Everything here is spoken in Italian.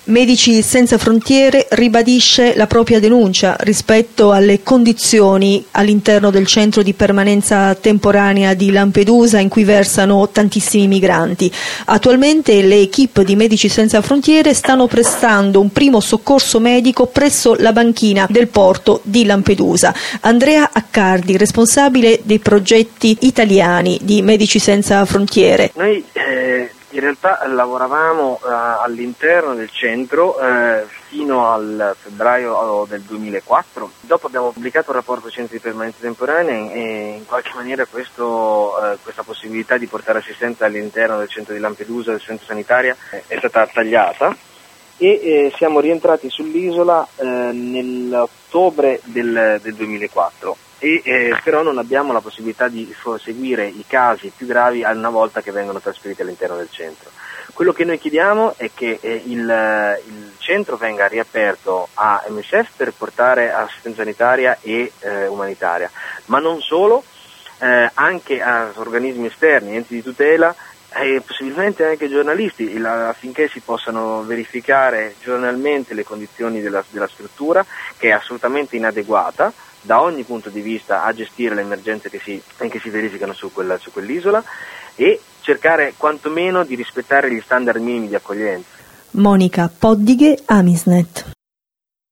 Medici Senza Frontiere ribadisce la propria denuncia rispetto alle condizioni all'interno del centro di permanenza temporanea di Lampedusa in cui versano tantissimi migranti. Attualmente le equip di Medici Senza Frontiere stanno prestando un primo soccorso medico presso la banchina del porto di Lampedusa. Andrea Accardi, responsabile dei progetti italiani di Medici Senza Frontiere. Noi in realtà lavoravamo all'interno del centro fino al febbraio del 2004. Dopo abbiamo pubblicato un rapporto centri di permanenza temporanea e in qualche maniera questa possibilità di portare assistenza all'interno del centro di Lampedusa, del centro sanitario, è stata tagliata e siamo rientrati sull'isola nell'ottobre del 2004. Però non abbiamo la possibilità di seguire i casi più gravi una volta che vengono trasferiti all'interno del centro. Quello che noi chiediamo è che il centro venga riaperto a MSF per portare assistenza sanitaria e umanitaria, ma non solo, anche a organismi esterni, enti di tutela e possibilmente anche giornalisti, affinché si possano verificare giornalmente le condizioni della struttura, che è assolutamente inadeguata da ogni punto di vista a gestire le emergenze che si verificano su quell'isola, e cercare quantomeno di rispettare gli standard minimi di accoglienza. Monica Poddighe, Amisnet.